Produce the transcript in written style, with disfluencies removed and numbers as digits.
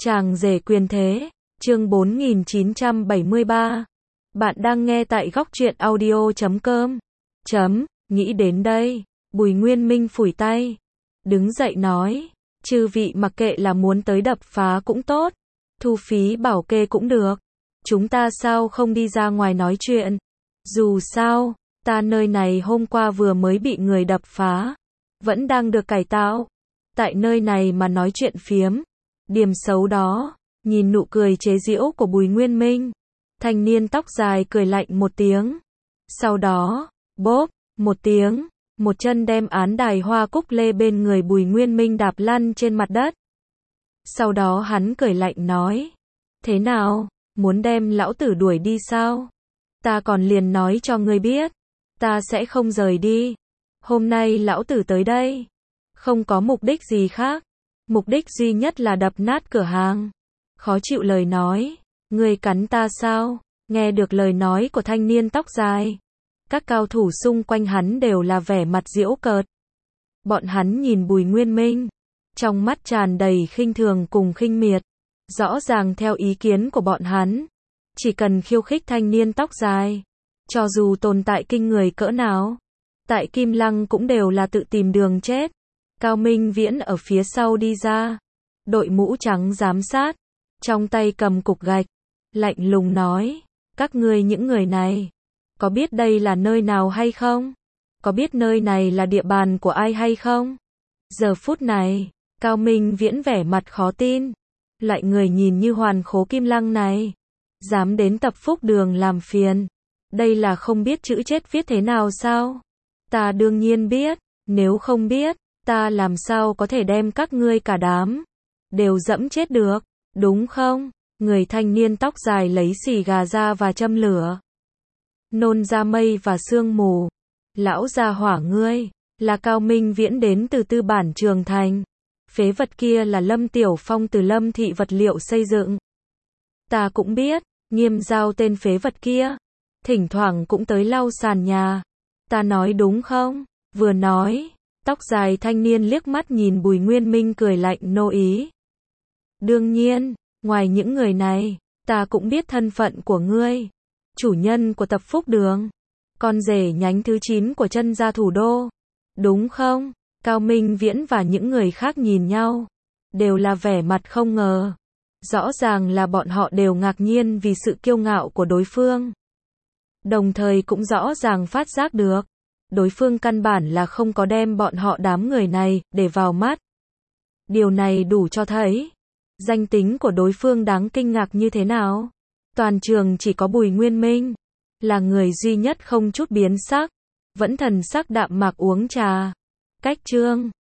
Chàng rể quyền thế, chương 4973. Bạn đang nghe tại góc truyện audio.com. Nghĩ đến đây, Bùi Nguyên Minh phủi tay, đứng dậy nói, chư vị mặc kệ là muốn tới đập phá cũng tốt, thu phí bảo kê cũng được. Chúng ta sao không đi ra ngoài nói chuyện? Dù sao, ta nơi này hôm qua vừa mới bị người đập phá, vẫn đang được cải tạo. Tại nơi này mà nói chuyện phiếm, điểm xấu đó. Nhìn nụ cười chế giễu của Bùi Nguyên Minh, thanh niên tóc dài cười lạnh một tiếng. Sau đó, bốp, một tiếng, một chân đem án đài hoa cúc lê bên người Bùi Nguyên Minh đạp lăn trên mặt đất. Sau đó hắn cười lạnh nói, thế nào, muốn đem lão tử đuổi đi sao? Ta còn liền nói cho ngươi biết, ta sẽ không rời đi. Hôm nay lão tử tới đây, không có mục đích gì khác, mục đích duy nhất là đập nát cửa hàng. Khó chịu lời nói, ngươi cắn ta sao? Nghe được lời nói của thanh niên tóc dài, các cao thủ xung quanh hắn đều là vẻ mặt giễu cợt. Bọn hắn nhìn Bùi Nguyên Minh, trong mắt tràn đầy khinh thường cùng khinh miệt. Rõ ràng theo ý kiến của bọn hắn, chỉ cần khiêu khích thanh niên tóc dài, cho dù tồn tại kinh người cỡ nào, tại Kim Lăng cũng đều là tự tìm đường chết. Cao Minh Viễn ở phía sau đi ra, đội mũ trắng giám sát, trong tay cầm cục gạch, lạnh lùng nói, các ngươi những người này, có biết đây là nơi nào hay không? Có biết nơi này là địa bàn của ai hay không? Giờ phút này, Cao Minh Viễn vẻ mặt khó tin, lại người nhìn như hoàn khố Kim Lăng này, dám đến Tập Phúc Đường làm phiền, đây là không biết chữ chết viết thế nào sao? Ta đương nhiên biết, nếu không biết, ta làm sao có thể đem các ngươi cả đám đều dẫm chết được, đúng không? Người thanh niên tóc dài lấy xì gà ra và châm lửa, nôn ra mây và sương mù. Lão già hỏa ngươi, là Cao Minh Viễn đến từ tư bản Trường Thành. Phế vật kia là Lâm Tiểu Phong từ Lâm Thị Vật Liệu Xây Dựng. Ta cũng biết, Nghiêm Giao tên phế vật kia, thỉnh thoảng cũng tới lau sàn nhà. Ta nói đúng không? Vừa nói, tóc dài thanh niên liếc mắt nhìn Bùi Nguyên Minh cười lạnh nô ý. Đương nhiên, ngoài những người này, ta cũng biết thân phận của ngươi. Chủ nhân của Tập Phúc Đường, con rể nhánh thứ 9 của Chân gia thủ đô. Đúng không? Cao Minh Viễn và những người khác nhìn nhau, đều là vẻ mặt không ngờ. Rõ ràng là bọn họ đều ngạc nhiên vì sự kiêu ngạo của đối phương. Đồng thời cũng rõ ràng phát giác được, đối phương căn bản là không có đem bọn họ đám người này để vào mắt. Điều này đủ cho thấy, danh tính của đối phương đáng kinh ngạc như thế nào. Toàn trường chỉ có Bùi Nguyên Minh, là người duy nhất không chút biến sắc, vẫn thần sắc đạm mạc uống trà. Cách chương